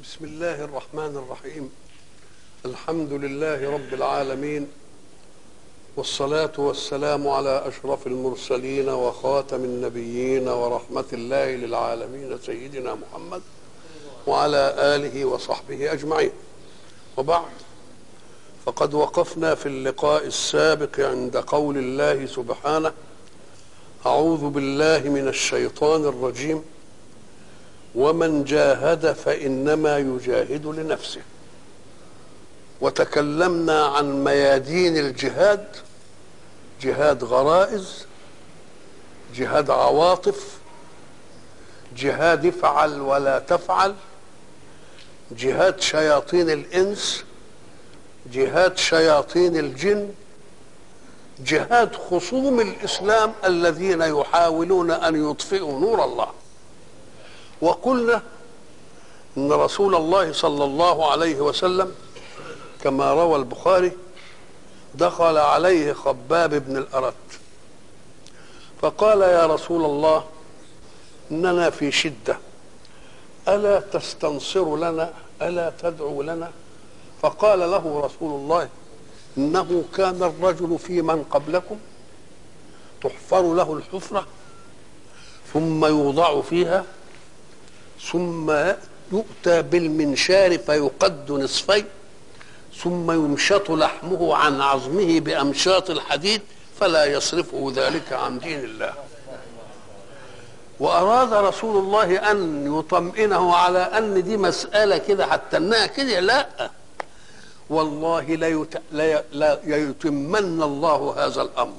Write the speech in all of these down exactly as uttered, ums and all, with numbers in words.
بسم الله الرحمن الرحيم. الحمد لله رب العالمين، والصلاة والسلام على أشرف المرسلين وخاتم النبيين ورحمة الله للعالمين سيدنا محمد وعلى آله وصحبه أجمعين. وبعد، فقد وقفنا في اللقاء السابق عند قول الله سبحانه: أعوذ بالله من الشيطان الرجيم، ومن جاهد فإنما يجاهد لنفسه. وتكلمنا عن ميادين الجهاد: جهاد غرائز، جهاد عواطف، جهاد افعل ولا تفعل، جهاد شياطين الإنس، جهاد شياطين الجن، جهاد خصوم الإسلام الذين يحاولون أن يطفئوا نور الله. وقلنا إن رسول الله صلى الله عليه وسلم كما روى البخاري دخل عليه خباب بن الأرت فقال: يا رسول الله، إننا في شدة، ألا تستنصر لنا؟ ألا تدعو لنا؟ فقال له رسول الله: إنه كان الرجل في من قبلكم تحفر له الحفرة ثم يوضع فيها، ثم يؤتى بالمنشار فيقد نصفين، ثم يمشط لحمه عن عظمه بأمشاط الحديد فلا يصرفه ذلك عن دين الله. وأراد رسول الله أن يطمئنه على أن دي مسألة كده حتى إنها كده، لا والله لا, يت... لا, لا يتمن الله هذا الأمر،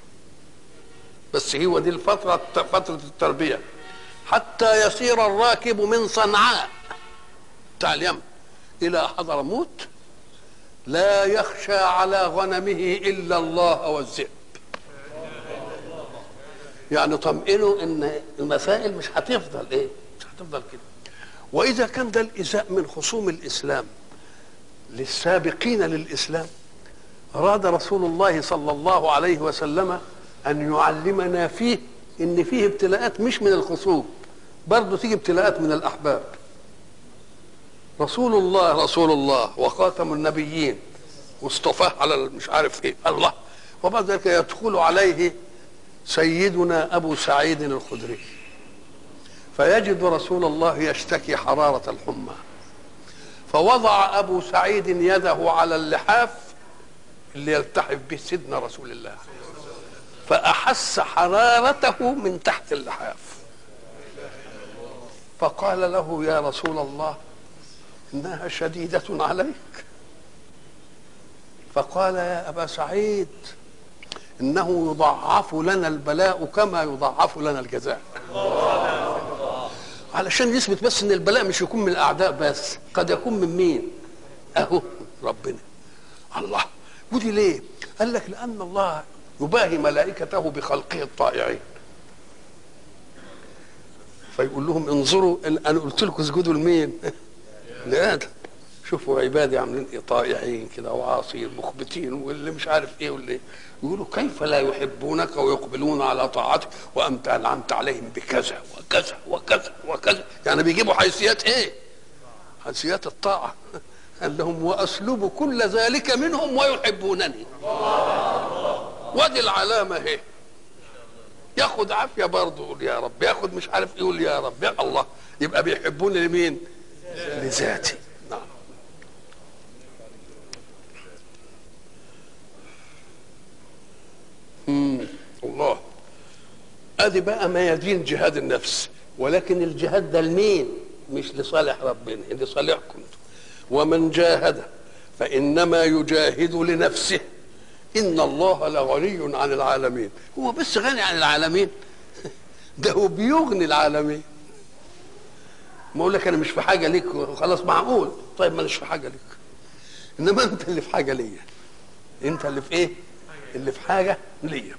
بس هو دي الفترة فترة التربية، حتى يصير الراكب من صنعاء بتاع اليمن إلى حضرموت لا يخشى على غنمه إلا الله والذئب. يعني طمئنوا إن المسائل مش هتفضل إيه؟ مش هتفضل كده. وإذا كان ده الإزاء من خصوم الإسلام للسابقين للإسلام، أراد رسول الله صلى الله عليه وسلم أن يعلمنا فيه إن فيه ابتلاءات مش من الخصوم، برضه تيجي ابتلاءات من الأحباب. رسول الله رسول الله وخاتم النبيين واصطفاه على مش عارف ايه الله، وبعد ذلك يدخل عليه سيدنا أبو سعيد الخدري فيجد رسول الله يشتكي حرارة الحمى، فوضع أبو سعيد يده على اللحاف اللي يلتحف به سيدنا رسول الله، فأحس حرارته من تحت اللحاف، فقال له: يا رسول الله، إنها شديدة عليك. فقال: يا أبا سعيد، إنه يضاعف لنا البلاء كما يضاعف لنا الجزاء. علشان يثبت بس إن البلاء مش يكون من الأعداء بس، قد يكون من مين؟ أهو ربنا. الله. ودي ليه؟ قال لك: لأن الله يباهي ملائكته بخلقه الطائعين، فيقول لهم: انظروا، أنا قلت لكم اسجدوا لمين؟ لآدم. شوفوا عبادي عاملين ايه، طائعين كده وعاصين مخبتين واللي مش عارف ايه واللي يقولوا: كيف لا يحبونك ويقبلون على طاعتك وانت انعمت عليهم بكذا وكذا وكذا وكذا. يعني بيجيبوا حيثيات ايه؟ حيثيات الطاعه. قال لهم: واسلب كل ذلك منهم ويحبونني. ودي العلامه اهي. ياخد عافيه برضه يقول يا رب، ياخد مش عارف ايه يقول يا رب، يا الله. يبقى بيحبوني لمين؟ لذاتي. نعم. امم الله. ادي بقى ميادين جهاد النفس، ولكن الجهاد ده لمين؟ مش لصالح ربنا، لصالحكم. ومن جاهد فانما يجاهد لنفسه ان الله لغني عن العالمين. هو بس غني عن العالمين؟ ده هو بيغني العالمين. ما اقول لك انا مش في حاجه ليك خلاص، معقول؟ طيب ما مش في حاجه ليك، انما انت اللي في حاجه ليا. انت اللي في ايه؟ اللي في حاجه ليا.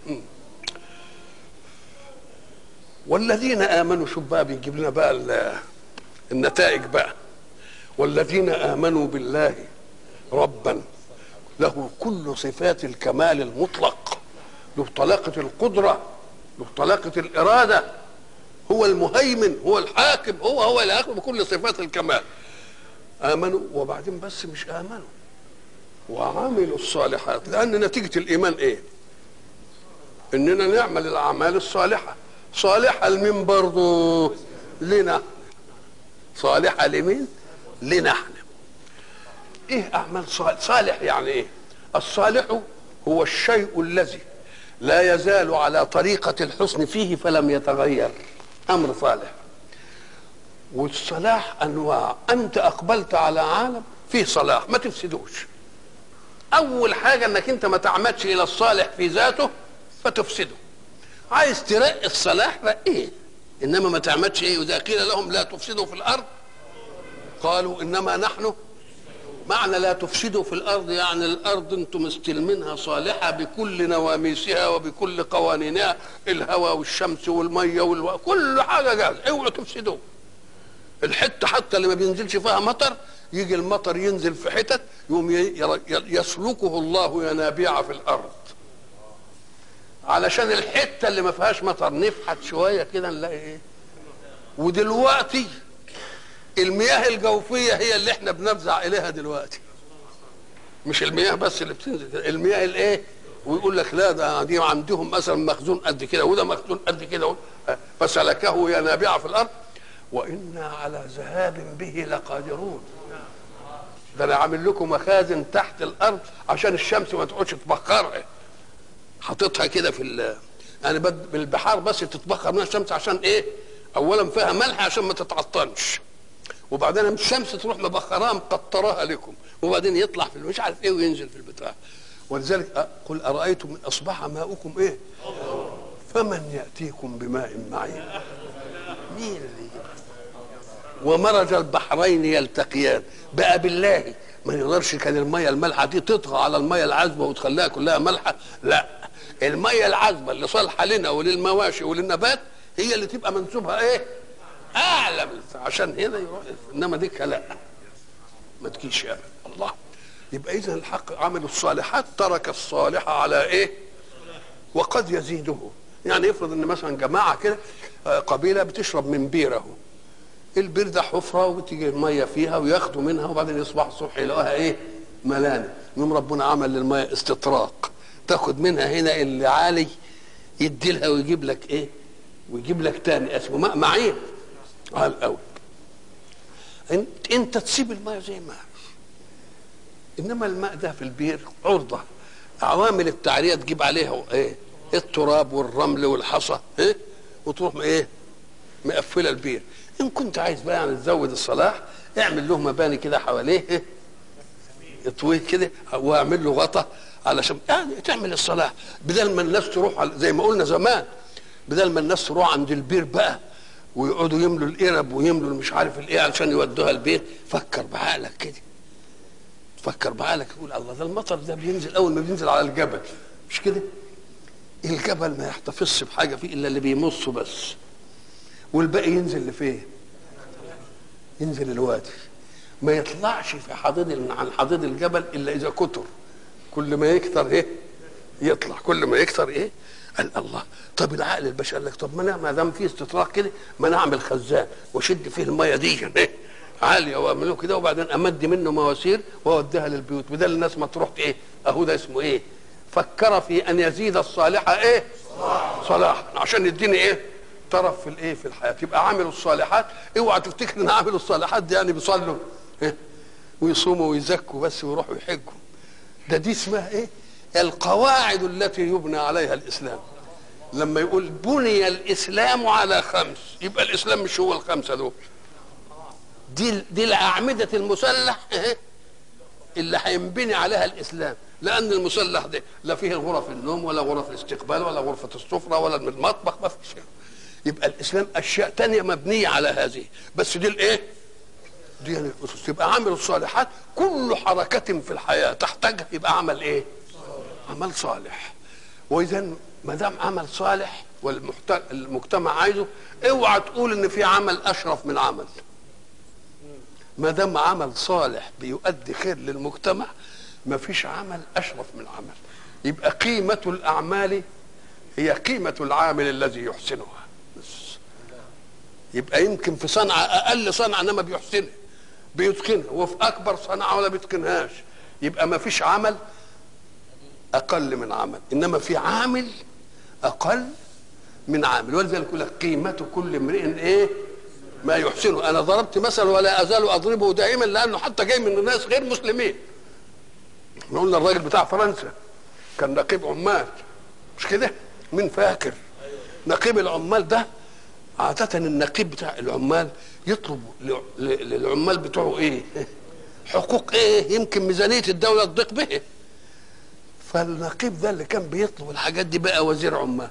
والذين امنوا، شوف بقى بيجيب لنا بقى النتائج بقى. والذين امنوا بالله ربا له كل صفات الكمال المطلق، له طلاقه القدره، له طلاقه الاراده، هو المهيمن، هو الحاكم، هو هو اللي ياخذ بكل صفات الكمال. امنوا وبعدين بس مش امنوا وعملوا الصالحات، لان نتيجه الايمان ايه؟ اننا نعمل الاعمال الصالحه. صالحه لمين برضه؟ لنا. صالحه لمين؟ لنا احنا. ايه اعمال صالح؟ صالح يعني ايه؟ الصالح هو الشيء الذي لا يزال على طريقه الحسن فيه فلم يتغير، امر صالح. والصلاح انواع، انت اقبلت على عالم فيه صلاح ما تفسدوش. اول حاجه انك انت ما تعمدش الى الصالح في ذاته فتفسده. عايز ترقي الصلاح رقيه، انما ما تعمدش ايه. واذا قيل لهم لا تفسدوا في الارض قالوا انما نحن. معنى لا تفسدوا في الارض يعني الارض انتم مستلمينها صالحه بكل نواميسها وبكل قوانينها، الهواء والشمس والميه والو... كل حاجه جاهزه، اوعوا تفسدوا. الحته حتى اللي ما بينزلش فيها مطر يجي المطر ينزل في حتت يوم يسلكه الله ينابيع في الارض، علشان الحته اللي ما فيهاش مطر نفحت شويه كده نلاقي ايه. ودلوقتي المياه الجوفيه هي اللي احنا بنفزع اليها دلوقتي، مش المياه بس اللي بتنزل، المياه الايه. ويقول لك لا ده دي عندهم مثلا مخزون قد كده وده مخزون قد كده، فسلكه ينابيع في الارض وإنا على ذهاب به لقادرون. ده انا عامل لكم مخازن تحت الارض عشان الشمس ما تقعدش تبخرها، حاططها كده في ال يعني بالبحار بس تتبخر منها الشمس عشان ايه؟ اولا فيها ملح عشان ما تتعطنش، وبعدين الشمس تروح مبخراها مقطراها لكم، وبعدين يطلع في مش عارف ايه وينزل في البتاع. ولذلك قل ارايتم ان اصبح ماؤكم ايه؟ فمن ياتيكم بماء معين؟ مين اللي يجيب؟ ومرج البحرين يلتقيان. بقى بالله ما يقدرش كان الميه المالحه دي تطغى على الميه العذبه وتخليها كلها مالحه؟ لا، الميه العذبه اللي صالحه لنا وللمواشي وللنبات هي اللي تبقى منسوبها ايه؟ اعلى، عشان هنا يروح. انما ديك لا، ما تجيش يا الله. يبقى اذا الحق عمل الصالحات ترك الصالح على ايه؟ وقد يزيده. يعني يفرض ان مثلا جماعه كده قبيله بتشرب من بيره، البير ده حفره وبتيجي الميه فيها وياخدوا منها وبعدين يصبحوا الصبح يلاقوها ايه؟ ملانه. يوم ربنا عمل للميه استطراق، تاخد منها هنا اللي عالي يدي لها ويجيب لك ايه؟ ويجيب لك تاني اسمه ماء معين على الاول. انت, انت تسيب الميه زي ما هي، انما الماء ده في البير عرضه، عوامل التعريه تجيب عليها ايه؟ التراب والرمل والحصى ايه؟ وتروح ايه؟ مقفله البير. ان كنت عايز بقى يعني تزود الصلاح اعمل له مباني كده حواليه ايه؟ اطويه كده واعمل له غطا علشان يعني تعمل الصلاح، بدل ما الناس تروح زي ما قلنا زمان، بدل ما الناس تروح عند البير بقى ويقعدوا يملوا القرب ويملوا مش عارف الايه علشان يودوها البيت. فكر بعقلك كده، فكر بعقلك، يقول الله ده المطر ده بينزل اول ما بينزل على الجبل، مش كده؟ الجبل ما يحتفظش بحاجه فيه الا اللي بيمصه بس، والباقي ينزل لفين؟ ينزل الوادي، ما يطلعش في حضيض عن حضيض الجبل الا اذا كتر. كل ما يكتر ايه؟ يطلع، كل ما يكتر ايه؟ قال الله. طب العقل البشري قال لك طب ما انا ما دام في استطراق كده ما انا اعمل خزان واشد فيه الميه دي ايه؟ عاليه واعمله كده وبعدين امد منه مواسير واوديها للبيوت بدل الناس ما تروح ايه؟ اهو ده اسمه ايه؟ فكر في ان يزيد الصالح ايه؟ صلاح، عشان يديني ايه؟ طرف في الايه؟ في الحياه. يبقى عامل الصالحات. اوعى تفتكر ان عامل الصالحات دي يعني بيصلوا إيه؟ ويصوموا ويزكوا بس ويروحوا يحجوا. ده دي اسمها ايه؟ القواعد التي يبنى عليها الاسلام. لما يقول بني الاسلام على خمس، يبقى الاسلام مش هو الخمسه دول، دي دي الاعمده المسلح اللي هينبني عليها الاسلام. لان المسلح ده لا فيه غرف النوم ولا غرف الاستقبال ولا غرفه السفره ولا المطبخ، ما فيش شيء. يبقى الاسلام اشياء تانية مبنيه على هذه، بس دي الايه؟ دي الاسس. يبقى عمل الصالحات كل حركه في الحياه تحتاجها يبقى عمل ايه؟ عمل صالح. واذا ما دام عمل صالح والمجتمع عايزه، اوعى تقول ان في عمل اشرف من عمل. ما دام عمل صالح بيؤدي خير للمجتمع ما فيش عمل اشرف من عمل. يبقى قيمه الاعمال هي قيمه العامل الذي يحسنها. يبقى يمكن في صنعه اقل صنعه انما بيحسنها، بيتقنها، وفي اكبر صنعه ولا بيتقنهاش، يبقى ما فيش عمل اقل من عمل، انما في عامل اقل من عامل. ولذلك يقول لك قيمه كل امرئ ايه ما يحسنه. انا ضربت مثل ولا ازال اضربه دائما، لانه حتى جاي من الناس غير مسلمين. احنا قلنا الراجل بتاع فرنسا كان نقيب عمال، مش كده؟ مين فاكر؟ نقيب العمال ده عادة النقيب بتاع العمال يطلب للعمال بتوعه ايه؟ حقوق ايه؟ يمكن ميزانية الدولة تضيق به. فالنقيب ده اللي كان بيطلب الحاجات دي بقى وزير عمال.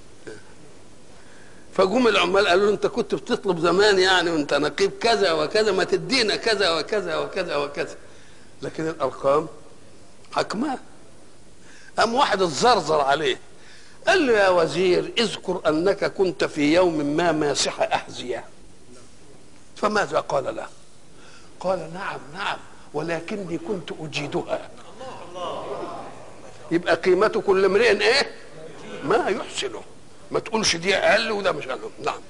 فجم العمال قالوا له انت كنت بتطلب زمان يعني وانت نقيب كذا وكذا، ما تدينا كذا وكذا وكذا وكذا. لكن الارقام حكماه. قام واحد اتزرزر عليه قال له يا وزير اذكر انك كنت في يوم ما ماسح احذيه. فماذا قال له؟ قال نعم نعم ولكني كنت اجيدها. يبقى قيمة كل امرئ ايه ما يحسنه، ما تقولش دي اقل وده مش اقل. نعم.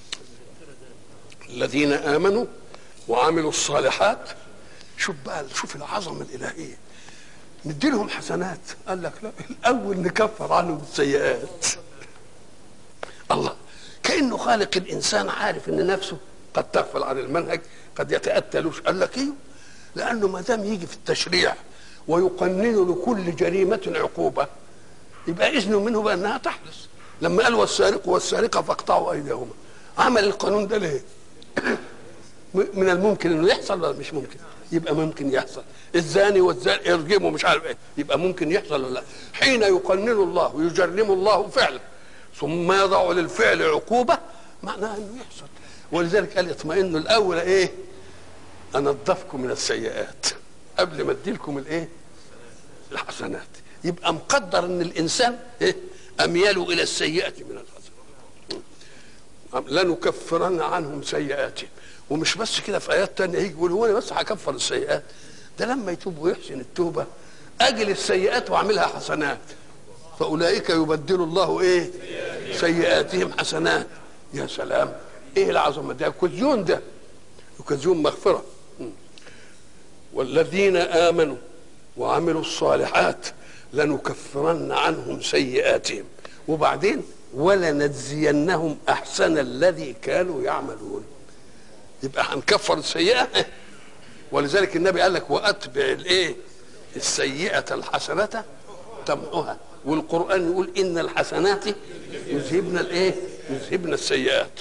الذين امنوا وعملوا الصالحات. شوف بقى، شوف العظمه الالهيه. ندي لهم حسنات، قال لك لا، الاول نكفر عنهم السيئات. الله، كانه خالق الانسان عارف ان نفسه قد تغفل عن المنهج، قد يتاتلوش. قال لك ايه؟ لانه ما دام يجي في التشريع ويقنن لكل جريمه عقوبه، يبقى اذنه منه بانها تحدث. لما قال والسارق والسارقه فاقطعوا ايديهما، عمل القانون ده ليه؟ من الممكن انه يحصل ولا مش ممكن؟ يبقى ممكن يحصل. الزاني والزاني يرجمه مش عارف ايه، يبقى ممكن يحصل ولا لا؟ حين يقنن الله ويجرم الله فعلا ثم يضع للفعل عقوبه، معناها انه يحصل. ولذلك قال اطمئنوا الاول ايه؟ انضفكم من السيئات قبل ما اديلكم الايه؟ الحسنات. يبقى مقدر ان الانسان ايه؟ امياله الى السيئه من الحسنات. لنكفرن عنهم سيئاتهم. ومش بس كده، في ايات تانية يجي يقول هو انا بس هكفر السيئات؟ ده لما يتوب ويحسن التوبه اجل السيئات واعملها حسنات، فاولئك يبدل الله ايه؟ سيئاتهم حسنات. يا سلام، ايه العظمه ده؟ كزيون، ده كزيون مغفره. والذين امنوا وعملوا الصالحات لنكفرن عنهم سيئاتهم، وبعدين ولنجزينهم احسن الذي كانوا يعملون. يبقى هنكفر السيئه. ولذلك النبي قال لك واتبع الايه؟ السيئه الحسنه تمحها. والقران يقول ان الحسنات يذهبن الايه؟ يذهبن السيئات.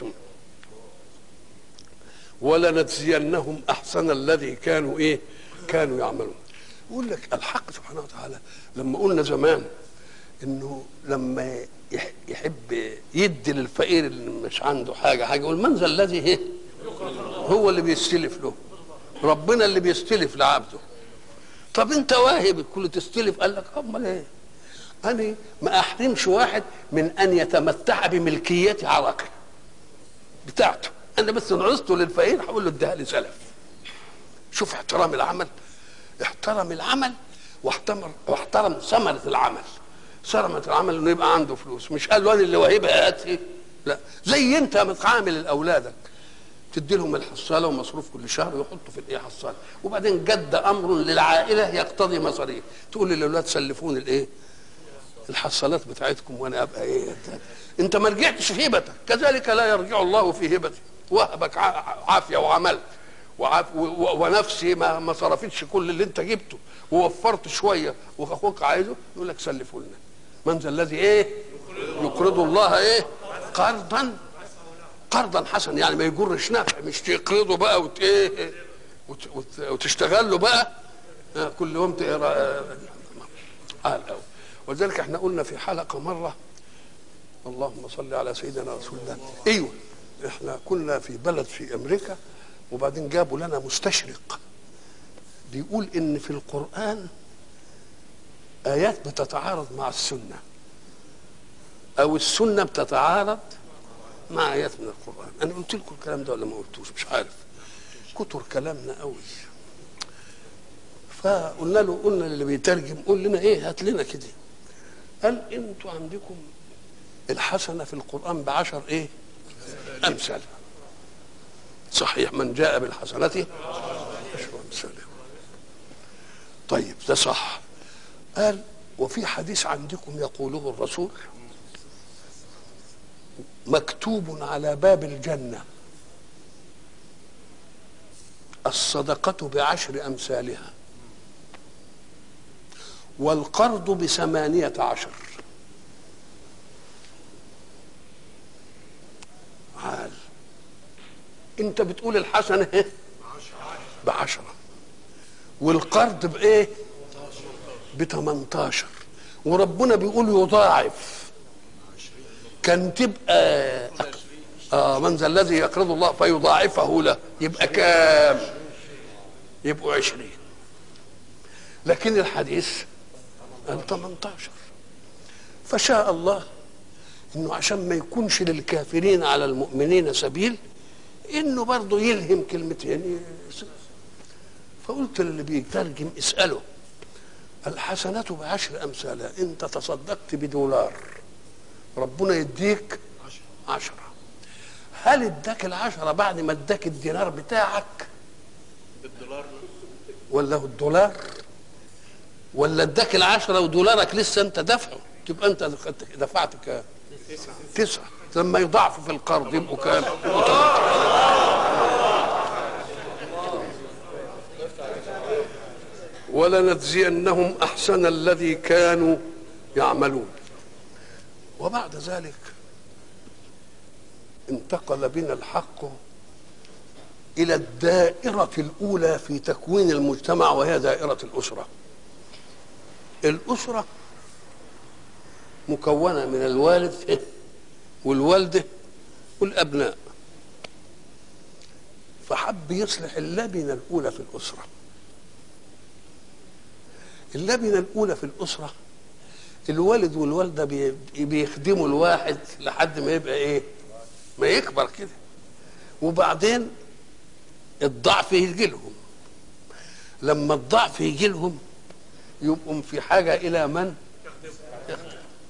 ولنجزينهم احسن الذي كانوا ايه؟ كانوا يعملون. يقول لك الحق سبحانه وتعالى لما قلنا زمان انه لما يحب يدي للفقير اللي مش عنده حاجه حاجه يقول من ذا الذي ايه؟ هو اللي بيستلف له، ربنا اللي بيستلف لعبده. طب انت واهب الكل تستلف؟ قال لك امال ايه؟ انا ما احرمش واحد من ان يتمتع بملكيه عرقه بتاعته، انا بس نعوزته للفقير هقول له اديها لي سلف. شوف احترام العمل، احترم العمل واحترم واحترم ثمره العمل. ثمره العمل انه يبقى عنده فلوس، مش قال له انا اللي واهبها هاتي، لا. زي انت متعامل لاولادك، تدي لهم الحصاله ومصروف كل شهر ويحطوا في الايه؟ حصاله. وبعدين جد امر للعائله يقتضي مصاريف، تقول للاولاد سلفوني الايه؟ الحصالات بتاعتكم وانا ابقى ايه؟ انت ما رجعتش في هبتك، كذلك لا يرجع الله في هبته. وهبك عافيه وعملت وعاف ونفسي ما ما صرفتش كل اللي انت جبته ووفرت شويه واخوك عايزه، يقول لك سلفوا لنا. من ذا الذي ايه؟ يقرض الله ايه؟ قرضا قرضا حسنا، يعني ما يجرش نفع، مش تقرضه بقى وت ايه وت وت وتشتغل له بقى كل يوم تقرا. ولذلك احنا قلنا في حلقه مره، اللهم صل على سيدنا رسول الله، ايوه احنا كنا في بلد في امريكا وبعدين جابوا لنا مستشرق بيقول ان في القران ايات بتتعارض مع السنه او السنه بتتعارض مع ايات من القران. انا قلت لكم الكلام ده ولا ما قلتوش؟ مش عارف، كتر كلامنا قوي. فقلنا له، قلنا للي بيترجم قول لنا ايه؟ هات لنا كده. قال انتوا عندكم الحسنه في القران بعشر ايه؟ امثال. صحيح، من جاء بالحسنه سلام. طيب ده صح. قال وفي حديث عندكم يقوله الرسول مكتوب على باب الجنة الصدقة بعشر أمثالها والقرض بثمانية عشر. عال انت بتقول الحسنة ايه بعشرة والقرض بايه بتمنتاشر وربنا بيقول يضاعف. كان تبقى آه من ذا الذي يقرض الله فيضاعفه له يبقى كام؟ يبقوا عشرين. لكن الحديث قال تمنتاشر. فشاء الله انه عشان ما يكونش للكافرين على المؤمنين سبيل انه برضه يلهم كلمتين. فقلت للي بيترجم اساله الحسنة بعشر امثالها. انت تصدقت بدولار ربنا يديك عشرة. هل اداك العشرة بعد ما اداك الدينار بتاعك بالدولار ولا الدولار ولا اداك العشرة ودولارك لسه انت دفعه؟ تبقى انت دفعت كام؟ تسعة. لما يضاعفوا في القرض يبقوا كام؟ ولنجزينهم احسن الذي كانوا يعملون. وبعد ذلك انتقل بنا الحق الى الدائرة الاولى في تكوين المجتمع وهي دائرة الاسرة. الاسرة مكونة من الوالد والوالدة والابناء. فحب يصلح اللبنة الاولى في الاسرة. اللبنة الاولى في الاسرة الوالد والوالدة بيخدموا الواحد لحد ما يبقى ايه ما يكبر كده وبعدين الضعف يجي لهم. لما الضعف يجي لهم يبقوا في حاجة الى من يخدم.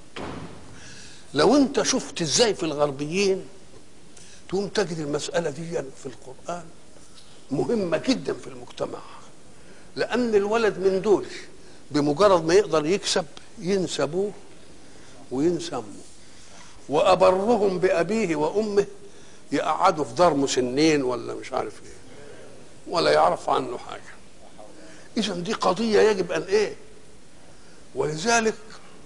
لو انت شفت ازاي في الغربيين تقوم تجد المسألة دي في القرآن مهمة جدا في المجتمع. لأن الولد من دول بمجرد ما يقدر يكسب ينسبوه وينسموا. وأبرهم بأبيه وأمه يقعدوا في دار مسنين ولا مش عارف ايه ولا يعرف عنه حاجة. إذا دي قضية يجب أن ايه. ولذلك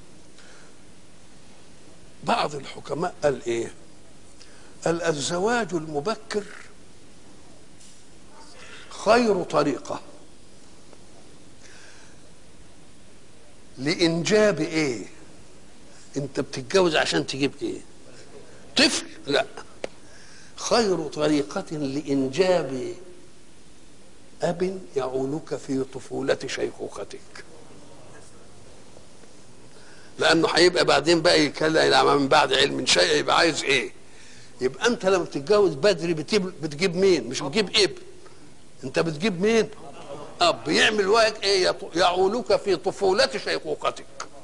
بعض الحكماء قال ايه؟ قال الزواج المبكر خير طريقة لإنجاب ايه؟ انت بتتجوز عشان تجيب ايه؟ طفل؟ لا، خير طريقة لإنجاب أب يعولك في طفولة شيخوختك. لأنه هيبقى بعدين بقى يتكلم من بعد علم شيء يبقى عايز ايه؟ يبقى انت لما بتتجوز بدري بتجيب مين؟ مش بتجيب ابن، انت بتجيب مين؟ اب يعمل واحد ايه؟ يعولك في طفولة شيخوختك.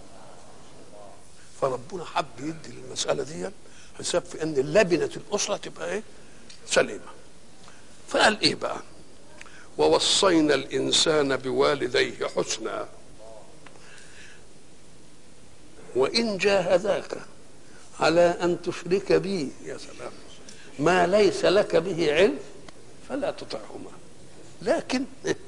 فربنا حب يدي المسألة دي حساب في ان لبنة الأسرة تبقى ايه؟ سليمة. فقال ايه بقى؟ ووصينا الإنسان بوالديه حسنا وإن جاهداك على أن تشرك بي يا سلام ما ليس لك به علم فلا تطعهما لكن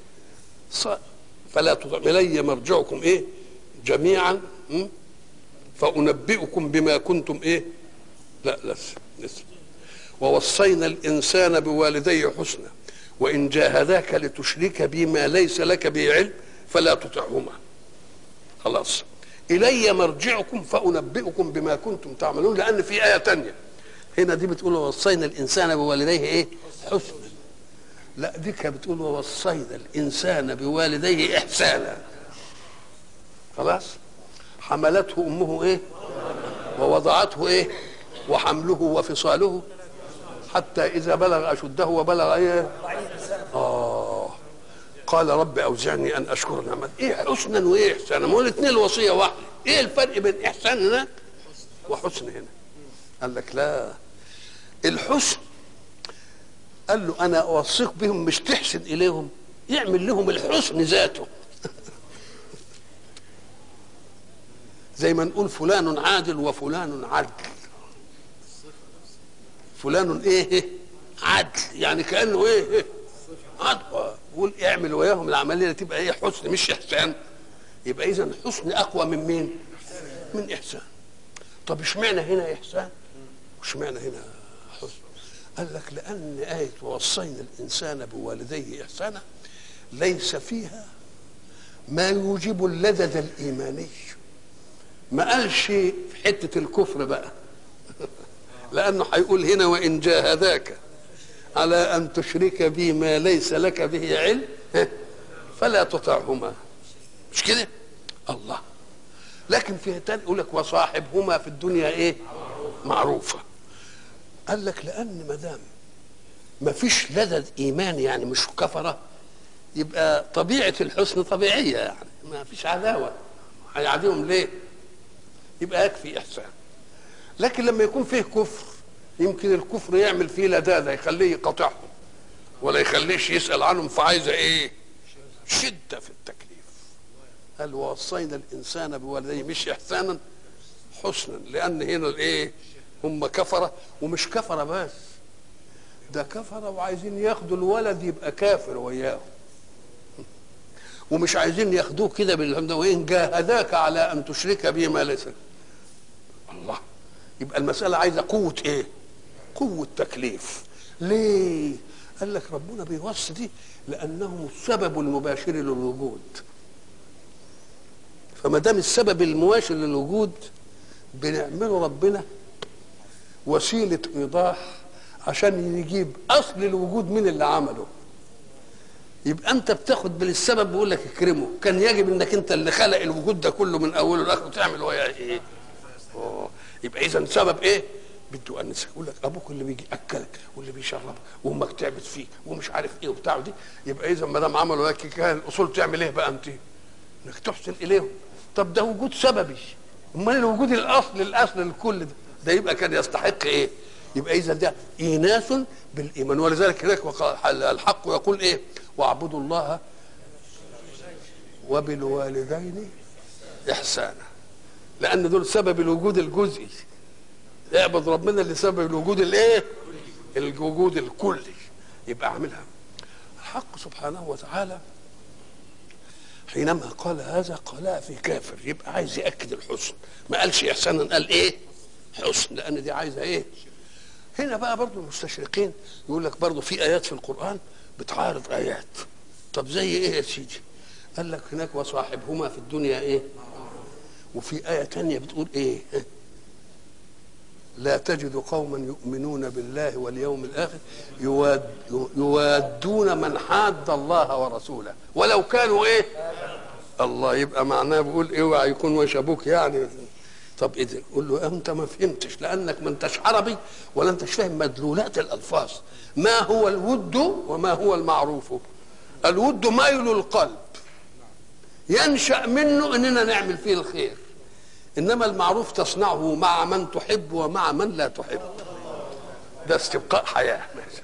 فلا تطع إلي مرجعكم إيه جميعا فأنبئكم بما كنتم إيه لا لسه لسه ووصينا الإنسان بوالديه حسنا وإن جاهداك لتشرك بي ما ليس لك به علم فلا تطعهما. خلاص إلي مرجعكم فأنبئكم بما كنتم تعملون. لأن في آية تانية هنا دي بتقول ووصينا الإنسان بوالديه إيه حسنا. لا دي كانت بتقول ووصينا الإنسان بوالديه إحسانا. خلاص حملته أمه إيه ووضعته إيه وحمله وفصاله حتى إذا بلغ أشده وبلغ إيه آه قال رب أوزعني أن أشكر نعمتك. إيه حسنا وإيه إحسانا؟ ما هو الاثنين الوصية واحدة. إيه الفرق بين إحسان هناك وحسن هنا؟ قال لك لا الحسن قال له أنا أوصيك بهم مش تحسن إليهم يعمل لهم الحسن ذاته. زي ما نقول فلان عادل وفلان عدل. فلان ايه؟ عدل، يعني كانه ايه؟ عدل. يقول اعمل وياهم العمليه تبقى ايه؟ حسن مش احسان. يبقى اذا حسن اقوى من مين؟ من احسان. طب اشمعنى هنا احسان واشمعنى هنا حسن؟ قال لك لان ايه ووصينا الانسان بوالديه احسانا ليس فيها ما يوجب اللذذ الايماني. ما قالش في حته الكفر بقى لانه هيقول هنا وان جاهداك على ان تشرك بي ما ليس لك به علم فلا تطعهما. مش كده؟ الله. لكن فيها تاني يقول لك وصاحبهما في الدنيا ايه؟ معروفه. قال لك لان ما دام ما فيش لذذ ايماني يعني مش كفره يبقى طبيعه الحسن طبيعيه، يعني ما فيش عداوه. هيعاديهم ليه؟ يبقى يكفي احسان. لكن لما يكون فيه كفر يمكن الكفر يعمل فيه لذاذه يخليه يقاطعهم ولا يخليش يسال عنهم، فعايزه ايه؟ شده في التكليف. قال ووصينا الانسان بوالديه مش احسانا، حسنا. لان هنا الايه؟ هم كفره، ومش كفره بس، ده كفره وعايزين ياخدوا الولد يبقى كافر وياهم، ومش عايزين ياخدوه كده بالهم ده وان جاهداك على ان تشرك به ما ليس. الله. يبقى المساله عايزه قوه ايه؟ قوه تكليف. ليه؟ قال لك ربنا بيوصي دي لانه السبب المباشر للوجود. فما دام السبب المباشر للوجود بنعمله ربنا وسيله ايضاح عشان يجيب اصل الوجود من اللي عمله. يبقى انت بتاخد بالسبب بيقول لك اكرمه، كان يجب انك انت اللي خلق الوجود ده كله من اوله لاخره تعمل وياه ايه؟ أوه. يبقى اذا سبب ايه؟ بده انسك. يقول لك ابوك اللي بيجي اكلك واللي بيشربك وامك تعبت فيك ومش عارف ايه وبتاع دي. يبقى اذا ما دام عملوا هيك كان الاصول تعمل ايه بقى انت؟ انك تحسن اليهم. طب ده وجود سببي، امال الوجود الاصل الاصل الكل ده ده يبقى كان يستحق ايه؟ يبقى اذا ده ايناس بالايمان. ولذلك هناك الحق يقول ايه؟ واعبدوا الله وبالوالدين احسانا، لان دول سبب الوجود الجزئي. اعبد ربنا اللي سبب الوجود الايه؟ الوجود الكلي. يبقى اعملها. الحق سبحانه وتعالى حينما قال هذا قالها في كافر، يبقى عايز ياكد الحسن. ما قالش احسانا، قال ايه؟ حسن، لان دي عايزه ايه؟ هنا بقى برضو المستشرقين يقول لك برضو في ايات في القران بتعارض ايات. طب زي ايه يا سيدي؟ قال لك هناك وصاحبهما في الدنيا ايه؟ وفي ايه تانية بتقول ايه؟ لا تجد قوما يؤمنون بالله واليوم الاخر يواد يوادون من حاد الله ورسوله ولو كانوا ايه؟ الله. يبقى معناه بيقول اوعى يكون وش ابوك يعني. طب اذن قول له انت ما فهمتش لانك ما انتش عربي ولا انتش فاهم مدلولات الالفاظ. ما هو الود وما هو المعروف؟ الود ميل القلب ينشا منه اننا نعمل فيه الخير، انما المعروف تصنعه مع من تحب ومع من لا تحب. ده استبقاء حياه.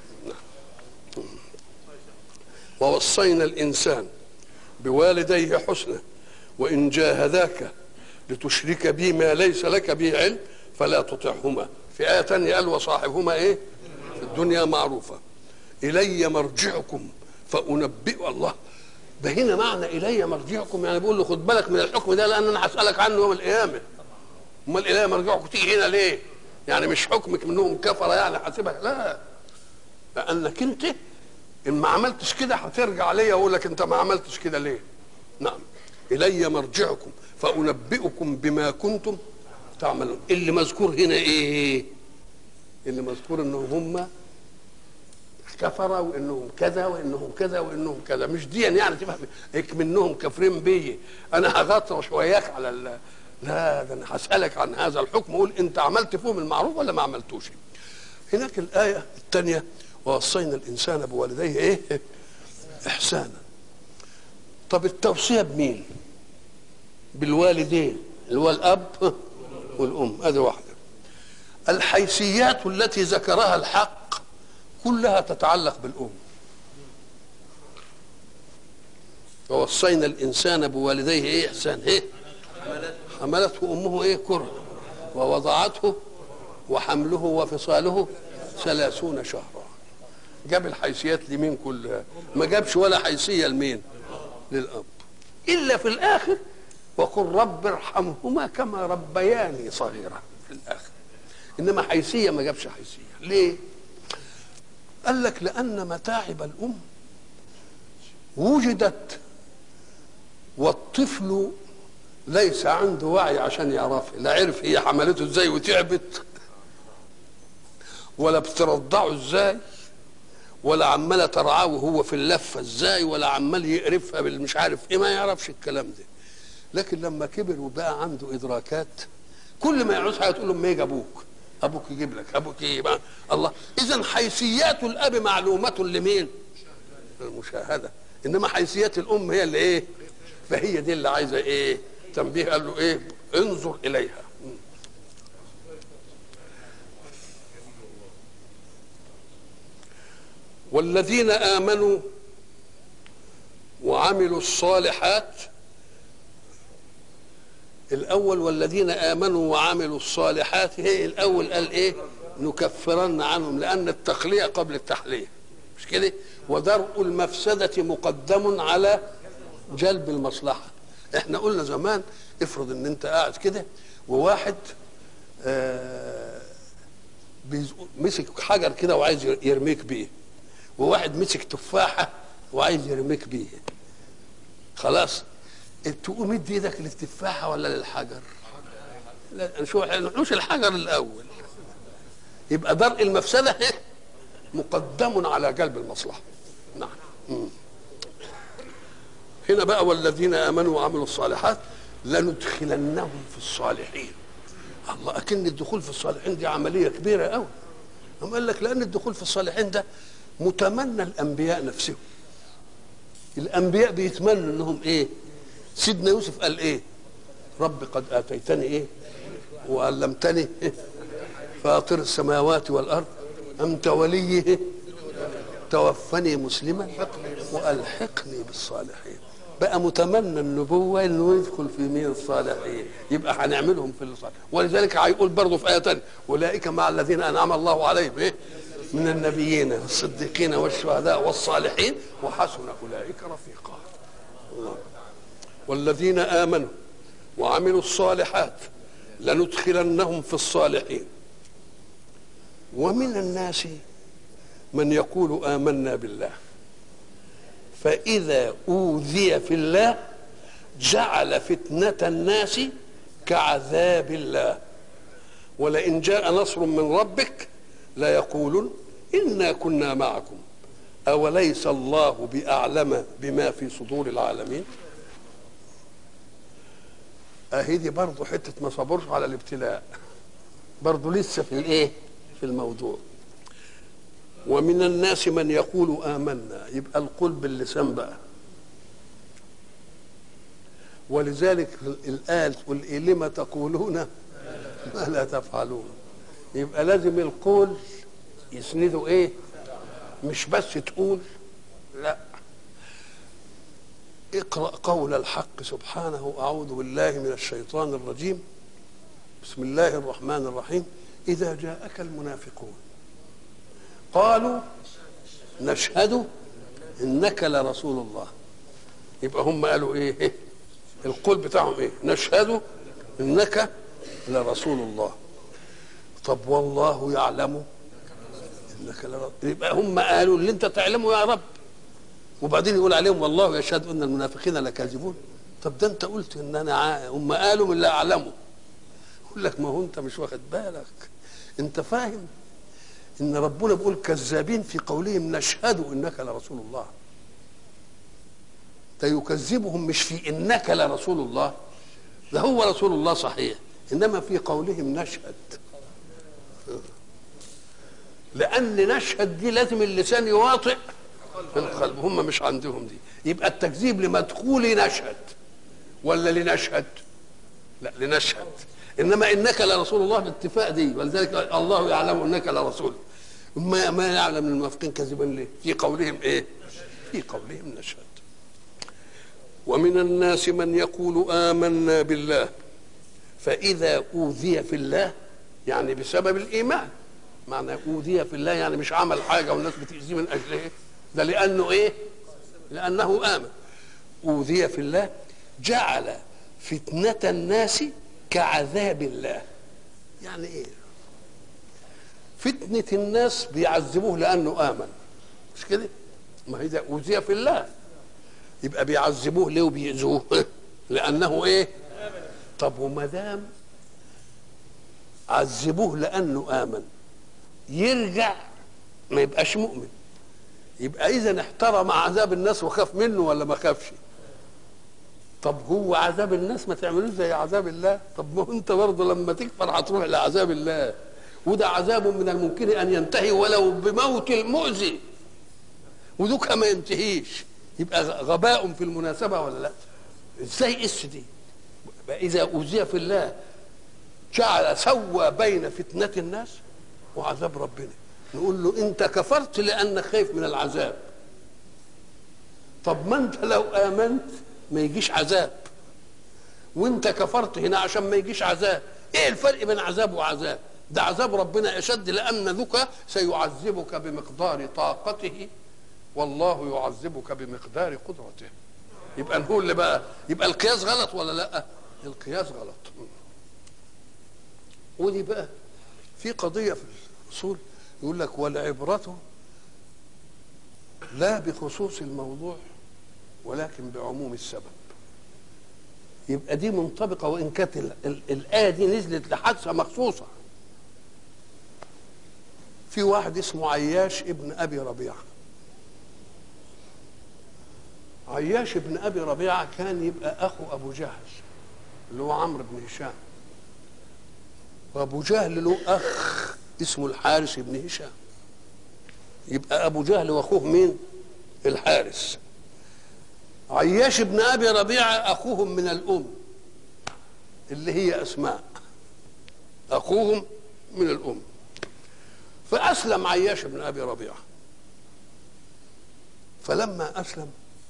ووصينا الانسان بوالديه حسنا وان جاهداك لتشرك بي ما ليس لك به علم فلا تطعهما. في آية تانية قال وصاحبهما ايه؟ في الدنيا معروفة. إلي مرجعكم فأنبئ الله. ده هنا معنى إلي مرجعكم، يعني بيقول له خد بالك من الحكم ده لأن أنا هسألك عنه يوم القيامة. أمال إلي مرجعكم تيجي هنا ليه؟ يعني مش حكمك منهم كفرة يعني حاسبها، لا، لأنك أنت إن ما عملتش كده هترجع ليا وأقول لك أنت ما عملتش كده ليه؟ نعم. إلي مرجعكم فأنبئكم بما كنتم تعملون. اللي مذكور هنا ايه؟ اللي مذكور انهم هم كفروا وانهم كذا وانهم كذا وانهم كذا. مش دي يعني تفهم هيك منهم كافرين بي انا هغطرش وياك على ال... لا، ده انا هسالك عن هذا الحكم. قول انت عملت فيهم المعروف ولا ما عملتوش؟ هناك الايه الثانيه ووصينا الانسان بوالديه ايه؟ احسانا. طب التوصيه بمين؟ بالوالدين اللي هو الاب والام. هذه واحده. الحيثيات التي ذكرها الحق كلها تتعلق بالام. ووصينا الانسان بوالديه ايه احسان ايه حملته امه ايه كره ووضعته وحمله وفصاله ثلاثون شهرا. جاب الحيثيات لمين كلها؟ ما جابش ولا حيثيه لمين؟ للاب. الا في الاخر وقل رب ارحمهما كما ربياني صغيرا في الاخر. انما حيثيه ما جابش حيثيه. ليه؟ قال لك لان متاعب الام وجدت والطفل ليس عنده وعي عشان يعرفها، لا عرف هي حملته ازاي وتعبت، ولا بترضعه ازاي، ولا عماله ترعاه وهو في اللفه ازاي، ولا عمال يقرفها بالمش عارف ايه، ما يعرفش الكلام ده. لكن لما كبر وبقى عنده ادراكات كل ما يعوز حاجه تقول له ما يجي ابوك، ابوك يجيب لك، ابوك يبقى الله. اذا حيثيات الاب معلومه لمين؟ المشاهده. انما حيثيات الام هي اللي ايه؟ فهي دي اللي عايزه ايه؟ تنبيه. قال له ايه؟ انظر اليها. والذين آمنوا وعملوا الصالحات. الأول والذين آمنوا وعملوا الصالحات، هي الأول قال إيه؟ نكفرن عنهم، لأن التخلية قبل التحلية، مش كده؟ ودرء المفسدة مقدم على جلب المصلحة. إحنا قلنا زمان افرض إن أنت قاعد كده وواحد آه مسك حجر كده وعايز يرميك بيه، وواحد مسك تفاحه وعايز يرميك بيه، خلاص تقوم ادي ايدك للتفاحه ولا للحجر؟ لا، شو نحوش الحجر الاول. يبقى درء المفسده مقدم على جلب المصلحه. نعم. مم. هنا بقى والذين امنوا وعملوا الصالحات لندخلنهم في الصالحين. الله، اكن الدخول في الصالحين دي عمليه كبيره قوي. هم قال لك لان الدخول في الصالحين ده متمنى الانبياء نفسهم. الانبياء بيتمنوا انهم ايه؟ سيدنا يوسف قال ايه؟ رب قد اتيتني ايه؟ وعلمتني إيه؟ فاطر السماوات والارض انت ولي توفني مسلما والحقني بالصالحين. بقى متمنى النبوه انه يدخل في مين؟ الصالحين. يبقى هنعملهم في الصالحين. ولذلك هيقول برضه في ايه ثانيه اولئك مع الذين انعم الله عليهم ايه؟ من النبيين والصديقين والشهداء والصالحين وحسن اولئك رفيقا. الله. والذين امنوا وعملوا الصالحات لندخلنهم في الصالحين. ومن الناس من يقول آمنا بالله فإذا أوذي في الله جعل فتنة الناس كعذاب الله ولئن جاء نصر من ربك لا يقولون إنا كنا معكم أوليس الله بأعلم بما في صدور العالمين. أهي دي برضه حتة ما صبرش على الابتلاء، برضه لسه في الإيه؟ في الموضوع. ومن الناس من يقول آمنا، يبقى القول باللسان بقى. ولذلك الآية تقول إيه؟ لما تقولون ما لا تفعلون. يبقى لازم القول يسنده ايه؟ مش بس تقول، لا. اقرأ قول الحق سبحانه أعوذ بالله من الشيطان الرجيم بسم الله الرحمن الرحيم إذا جاءك المنافقون قالوا نشهد إنك لرسول الله. يبقى هم قالوا ايه؟ القول بتاعهم ايه؟ نشهد إنك لرسول الله. طب والله يعلم انك لرسول. يبقى هم قالوا اللي انت تعلمه يا رب، وبعدين يقول عليهم والله يشهد ان المنافقين لكاذبون. طب ده انت قلت ان انا ع... هم قالوا من لا اعلمه. يقول لك ما هو انت مش واخد بالك، انت فاهم ان ربنا بيقول كذابين في قولهم نشهد انك لرسول الله. ده يكذبهم مش في انك لرسول الله، ده هو رسول الله صحيح، انما في قولهم نشهد. لان نشهد دي لازم اللسان يواطئ في القلب، هم مش عندهم دي. يبقى التكذيب لمدخول نشهد ولا لنشهد؟ لا لنشهد. انما انك لرسول الله باتفاق دي، ولذلك الله يعلم انك لرسول. ما ما يعلم المنافقين كذبا ليه؟ في قولهم ايه؟ في قولهم نشهد. ومن الناس من يقول آمنا بالله فإذا أوذي في الله، يعني بسبب الإيمان. معنى أوذي في الله يعني مش عمل حاجة والناس بتأذيه من أجل إيه؟ ده لأنه إيه؟ لأنه آمن. أوذي في الله جعل فتنة الناس كعذاب الله. يعني إيه؟ فتنة الناس بيعذبوه لأنه آمن، مش كده؟ ما هي ده أوذي في الله، يبقى بيعذبوه ليه وبيأذوه؟ لأنه إيه؟ طب وما دام عذبوه لأنه آمن يرجع ما يبقاش مؤمن، يبقى إذا احترم عذاب الناس وخاف منه ولا ما خافش؟ طب هو عذاب الناس ما تعملوش زي عذاب الله؟ طب ما انت برضه لما تكفر هتروح لعذاب الله، وده عذاب من الممكن ان ينتهي ولو بموت المؤذي، ودوك ما ينتهيش، يبقى غباء في المناسبه ولا لا؟ ازاي اس دي؟ اذا اوذي في الله جعل سوى بين فتنه الناس وعذاب ربنا. نقول له انت كفرت لانك خايف من العذاب. طب ما انت لو امنت ما يجيش عذاب، وانت كفرت هنا عشان ما يجيش عذاب. ايه الفرق بين عذاب وعذاب؟ ده عذاب ربنا اشد، لان ذك سيعذبك بمقدار طاقته والله يعذبك بمقدار قدرته. يبقى نقول اللي بقى يبقى القياس غلط ولا لا؟ القياس غلط. ودي بقى في قضيه في الاصول يقول لك والعبره لا بخصوص الموضوع ولكن بعموم السبب. يبقى دي منطبقه وان كانت الايه دي نزلت لحادثه مخصوصه. في واحد اسمه عياش ابن ابي ربيعه. عياش ابن ابي ربيعه كان يبقى اخو ابو جهل اللي هو عمرو بن هشام، وابو جهل له اخ اسمه الحارث بن هشام. يبقى ابو جهل واخوه مين؟ الحارث. عياش ابن ابي ربيعه اخوهم من الام اللي هي اسماء، اخوهم من الام. فاسلم عياش ابن ابي ربيعه، فلما اسلم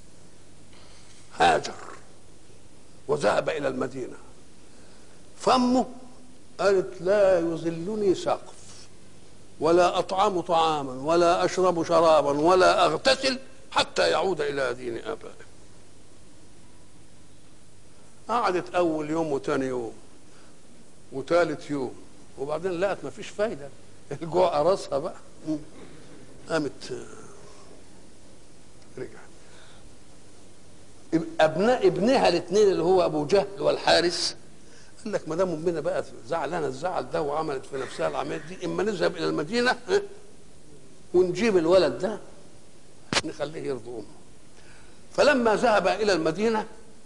هاجر وذهب الى المدينه، فامه قالت لا يذلني سقف ولا اطعم طعاما ولا اشرب شرابا ولا اغتسل حتى يعود الى دين ابائه. قعدت اول يوم وثاني يوم وثالث يوم، وبعدين لقت ما فيش فايده، الجوع قرصها بقى، قامت رجعت. ابناء ابنها الاثنين اللي هو ابو جهل والحارث قال لك ما دام امنا بقى زعلانه الزعل ده وعملت في نفسها العمليه دي، اما نذهب الى المدينه ونجيب الولد ده نخليه يرضي امه. فلما ذهب الى المدينه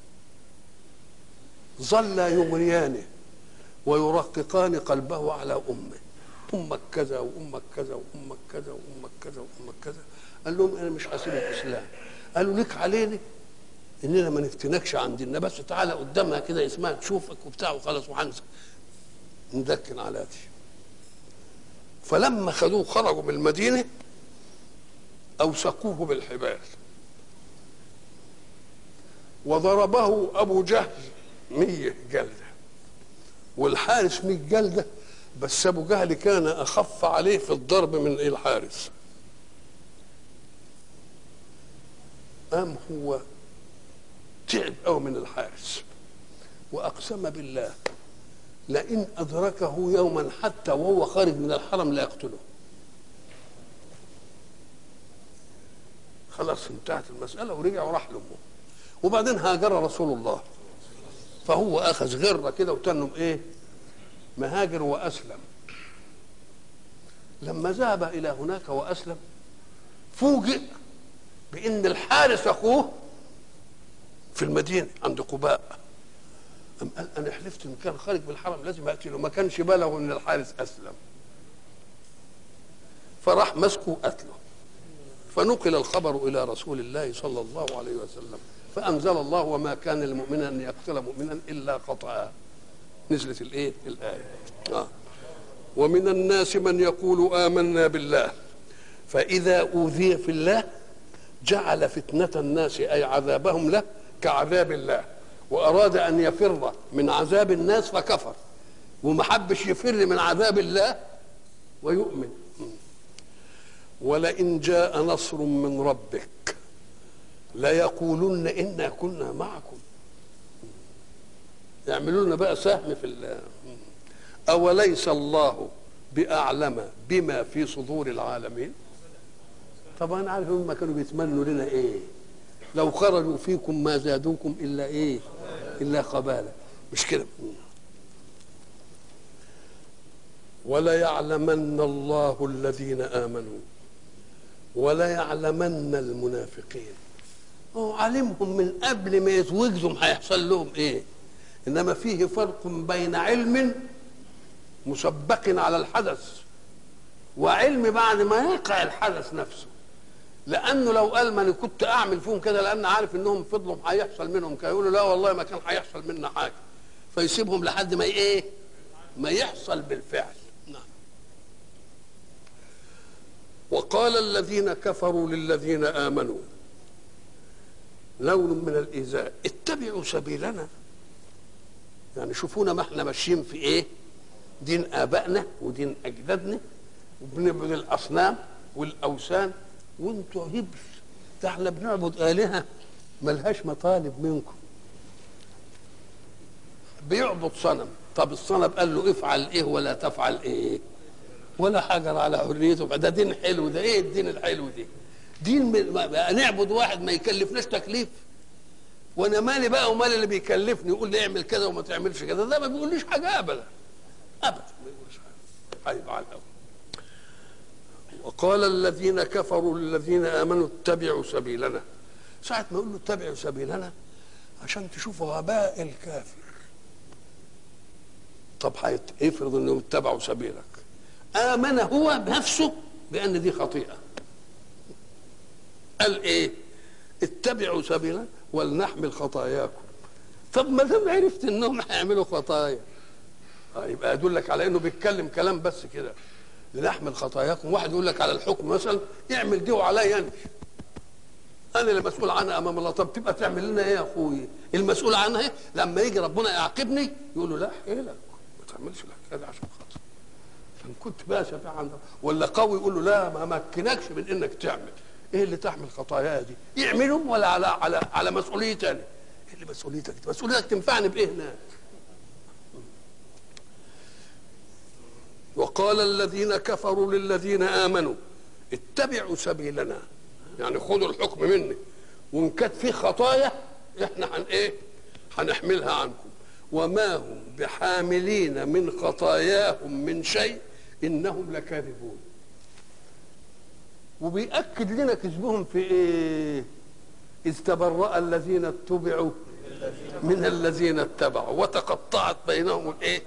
ظل يغريانه ويرققان قلبه على امه، امك كذا وامك كذا وامك كذا وامك كذا وامك كذا. قال لهم انا مش هسيب الاسلام. قالوا لك علينا اننا ما نفتنكش عن ديننا، بس تعالى قدامها كده اسمها تشوفك وبتاع وخلاص وهنسى ندكن على دي. فلما خدوه خرجوا من المدينه اوثقوه بالحبال وضربه ابو جهل مية جلده والحارس مية جلده، بس ابو جهل كان اخف عليه في الضرب من الحارس. قام هو تعب قوي من الحارس واقسم بالله لئن ادركه يوما حتى وهو خارج من الحرم لا يقتله. خلاص انتهت المساله ورجع وراح لامه. وبعدين هاجر رسول الله، فهو اخذ غره كده وتنم ايه مهاجر واسلم. لما ذهب الى هناك واسلم فوجئ بان الحارس اخوه في المدينه عند قباء. أم قال انا حلفت ان كان خارج من الحرم لازم اقتله، ما كانش بلغه ان الحارس اسلم. فراح مسكه قتله، فنقل الخبر الى رسول الله صلى الله عليه وسلم، فانزل الله وما كان للمؤمن ان يقتل مؤمنا الا خطأ. نزلت الايه الايه. آه. ومن الناس من يقول آمنا بالله فإذا أوذي في الله جعل فتنة الناس أي عذابهم له كعذاب الله، واراد ان يفر من عذاب الناس فكفر، وما حبش يفر من عذاب الله ويؤمن. ولئن جاء نصر من ربك ليقولن انا كنا معكم. يعملوا لنا بقى سهم في الله. اوليس الله باعلم بما في صدور العالمين. طبعا عارف هم كانوا بيتمنوا لنا ايه؟ لو خرجوا فيكم ما زادوكم الا ايه؟ الا خبالا. مش كده؟ ولا يعلمن الله الذين امنوا ولا يعلمن المنافقين. هو علمهم من قبل ما يتوجدوا هيحصل لهم ايه. انما فيه فرق بين علم مسبق على الحدث وعلم بعد ما يقع الحدث نفسه. لانه لو قال ما انا كنت اعمل فيهم كده لان عارف انهم فضلوا هيحصل منهم كده، يقولوا لا والله ما كان هيحصل منا حاجه، فيسيبهم لحد ما ايه؟ ما يحصل بالفعل. نعم. وقال الذين كفروا للذين امنوا لون من الايذاء اتبعوا سبيلنا. يعني شوفونا ما احنا ماشيين في ايه؟ دين ابائنا ودين اجدادنا وبنعبد الاصنام والاوثان، وانتوا هبل. ده احنا بنعبد الهه ملهاش مطالب منكم. بيعبد صنم، طب الصنم قال له افعل ايه ولا تفعل ايه؟ ولا حجر على حريته. ده دين حلو. ده ايه الدين الحلو ده؟ دين نعبد واحد ما يكلفناش تكليف. وانا مالي بقى ومال اللي بيكلفني يقول لي اعمل كذا وما تعملش كذا؟ ده ما بيقوليش حاجه ابدا ابدا ما بيقولش حاجه. طيب على الاول. وقال الذين كفروا للذين امنوا اتبعوا سبيلنا. ساعه ما يقول له اتبعوا سبيلنا عشان تشوفوا غباء الكافر. طب هيفرض انهم اتبعوا سبيلك، امن هو بنفسه بان دي خطيئه، قال ايه؟ اتبعوا سبيلنا ولنحمل خطاياكم. طب ما دام عرفت انهم هيعملوا خطايا يبقى يدلك على انه بيتكلم كلام بس كده. لنحمل خطاياكم. واحد يقول لك على الحكم مثلا اعمل دي وعليا انا انا اللي مسؤول عنها امام الله. طب تبقى تعمل لنا ايه يا اخوي؟ المسؤول عنها ايه؟ لما يجي ربنا يعاقبني يقول له لا ايه لك ما تعملش لك كده عشان خاطر فان كنت بقى شفيع عندك. ولا قوي يقول له لا ما مكنكش من انك تعمل. ايه اللي تحمل خطاياها دي؟ يعملهم ولا على على على مسؤوليتي انا؟ ايه اللي مسؤوليتك؟ مسؤوليتك تنفعني بايه هناك؟ وقال الذين كفروا للذين امنوا اتبعوا سبيلنا. يعني خذوا الحكم مني، وان كانت في خطايا احنا هن ايه؟ هنحملها عنكم، وما هم بحاملين من خطاياهم من شيء انهم لكاذبون. وبيأكد لنا كذبهم في ايه؟ اذ تبرأ الذين اتبعوا من الذين اتبعوا وتقطعت بينهم الايه؟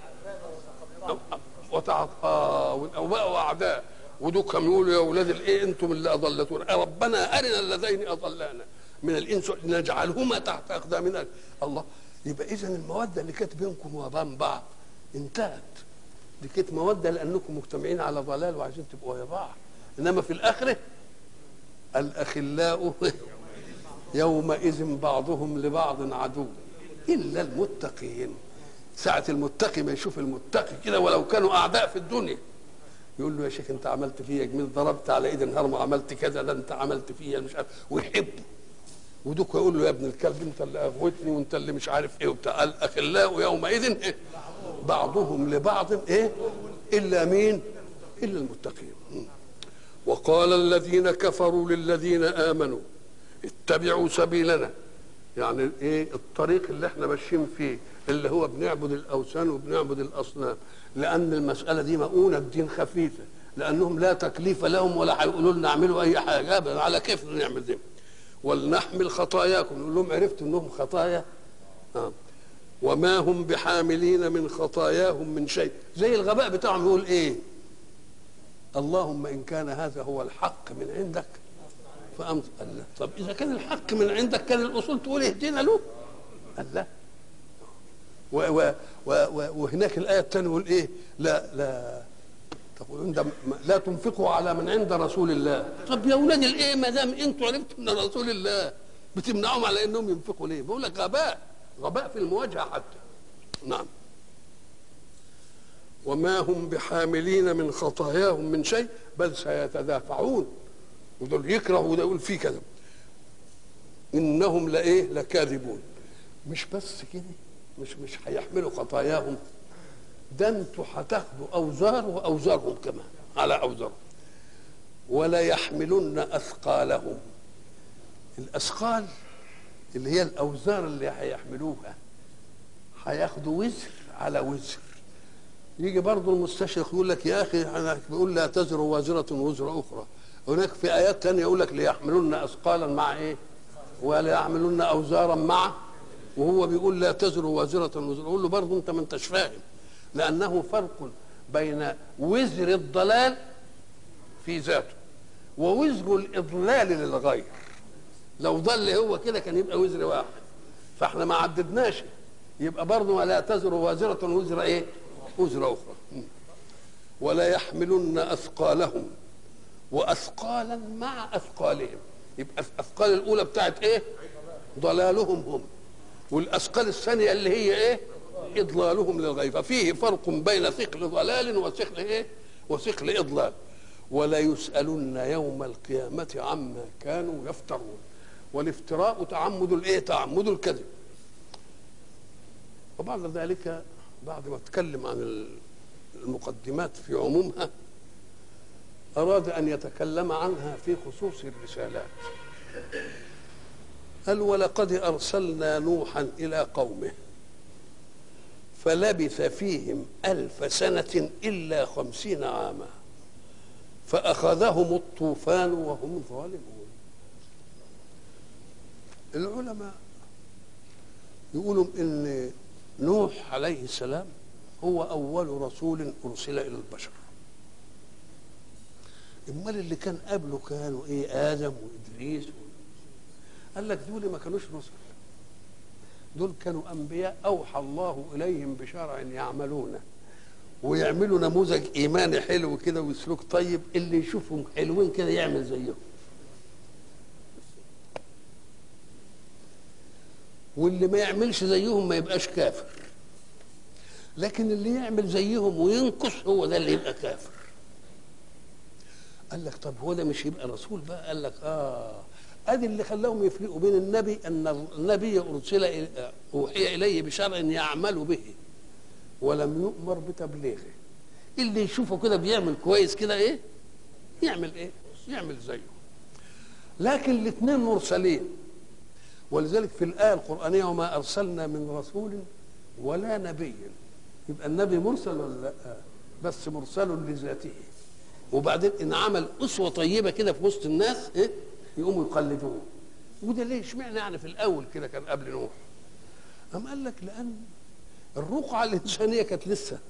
وتعطى وبقوا اعداء. ودوكم يقولوا يا اولاد الايه انتم اللي اضلتونا، ربنا ارنا اللذين اضلانا من الانس نجعلهما تحت اقدامنا. الله. يبقى اذا الموده اللي كانت بينكم وبين بعض انتهت. دي كانت موده لانكم مجتمعين على ضلال وعايزين تبقوا ويا بعض. انما في الاخره الاخلاء يومئذ بعضهم لبعض عدو الا المتقين. ساعه المتقي ما يشوف المتقي كده ولو كانوا اعداء في الدنيا يقول له يا شيخ انت عملت فيا جميل، ضربت على ايد النهار ما عملت كذا، لا انت عملت فيا مش عارف، ويحبه. ودوك يقول له يا ابن الكلب انت اللي اغوتني وانت اللي مش عارف ايه وبتاع. الاخلاء يومئذ إيه؟ بعضهم لبعض ايه؟ الا مين؟ الا المتقين. وقال الذين كفروا للذين امنوا اتبعوا سبيلنا. يعني ايه الطريق اللي احنا ماشيين فيه اللي هو بنعبد الاوثان وبنعبد الاصنام، لان المساله دي مؤونه بدين خفيفه، لانهم لا تكليف لهم ولا هيقولوا لنا اعملوا اي حاجه ابدا، على كيف نعمل دي. ولنحمل خطاياكم. نقول لهم عرفتوا انهم خطايا؟ آه. وما هم بحاملين من خطاياهم من شيء. زي الغباء بتاعهم يقول ايه؟ اللهم ان كان هذا هو الحق من عندك فأمت. الله. طب اذا كان الحق من عندك كان الاصول تقول اهدنا له. الله. و و و وهناك الايه الثانيه يقول ايه؟ لا لا تقولون لا تنفقوا على من عند رسول الله. طب يا اولاد الايه ما دام انتوا عرفتوا من رسول الله بتمنعهم على انهم ينفقوا ليه؟ بقول لك غباء، غباء في المواجهه حتى. نعم. وما هم بحاملين من خطاياهم من شيء بل سيتدافعون، ودول يكرهوا وده يقول فيه كذا، انهم لايه؟ لكاذبون. مش بس كده، مش مش هيحملوا خطاياهم، ده انتوا هتاخدوا اوزار واوزارهم كمان على اوزارهم. ولا يحملن اثقالهم، الاثقال اللي هي الاوزار اللي هيحملوها، هياخدوا وزر على وزر. يجي برضه المستشرق يقول لك يا اخي انا بيقول لا تزر وازره وزر اخرى، هناك في ايات ثانيه يقول لك ليحملن اثقالا مع ايه؟ ولا يحملن اوزارا مع، وهو بيقول لا تزر وازره وزر. اقول له برضه انت ما انتش فاهم، لانه فرق بين وزر الضلال في ذاته ووزر الاضلال للغير. لو ضل هو كده كان يبقى وزر واحد، فاحنا ما عددناش، يبقى برضه ولا تزر وازره وزر ايه؟ وزر اخرى. ولا يحملن اثقالهم واثقالا مع اثقالهم. يبقى الاثقال الاولى بتاعت ايه؟ ضلالهم هم، والاثقال الثانيه اللي هي ايه؟ اضلالهم للغير. ففيه فرق بين ثقل ضلال وثقل ايه؟ وثقل اضلال. ولا يسالن يوم القيامه عما كانوا يفترون. والافتراء تعمد الايه؟ تعمد الكذب. وبعد ذلك بعد ما اتكلم عن المقدمات في عمومها أراد أن يتكلم عنها في خصوص الرسالات. قال ولقد أرسلنا نوحا إلى قومه فلبث فيهم ألف سنة إلا خمسين عاما فأخذهم الطوفان وهم ظالمون. العلماء يقولوا إن نوح عليه السلام هو أول رسول أرسل إلى البشر. امال اللي كان قبله كانوا ايه؟ ادم وادريس و... قال لك دول ما كانوش رسل، دول كانوا انبياء اوحى الله اليهم بشرع يعملونه ويعملوا نموذج ايماني حلو كده وسلوك طيب، اللي يشوفهم حلوين كده يعمل زيهم، واللي ما يعملش زيهم ما يبقاش كافر، لكن اللي يعمل زيهم وينقص هو ده اللي يبقى كافر. قال لك طب هو ده مش يبقى رسول بقى؟ قال لك اه ادي اللي خلاهم يفرقوا بين النبي، ان النبي ارسل اوحي اليه بشرع يعمل به ولم يؤمر بتبليغه. اللي يشوفه كده بيعمل كويس كده ايه؟ يعمل ايه؟ يعمل زيه. لكن الاثنين مرسلين، ولذلك في الايه القرانيه وما ارسلنا من رسول ولا نبي. يبقى النبي مرسل ولا لا؟ بس مرسل لذاته، وبعدين ان عمل اسوه طيبه كده في وسط الناس ايه؟ يقوموا يقلدوه. وده ليه؟ اشمعنى يعني في الاول كده كان قبل نوح؟ قام قال لك لان الرقعه الانسانيه كانت لسه،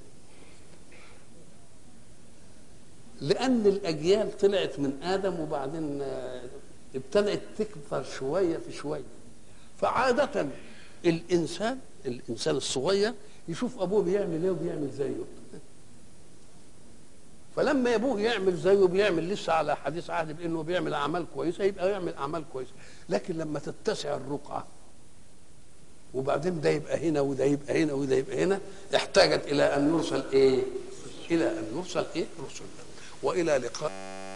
لان الاجيال طلعت من ادم وبعدين ابتدات تكبر شويه في شويه، فعاده الانسان الانسان الصغير يشوف ابوه بيعمل ايه وبيعمل زيه، فلما ابوه يعمل زيه بيعمل لسه على حديث عهد بانه بيعمل اعمال كويسه يبقى يعمل اعمال كويسه. لكن لما تتسع الرقعه وبعدين ده يبقى هنا وده يبقى هنا وده يبقى هنا، احتاجت الى ان يرسل ايه؟ الى ان يرسل ايه؟ رسل. والى لقاء.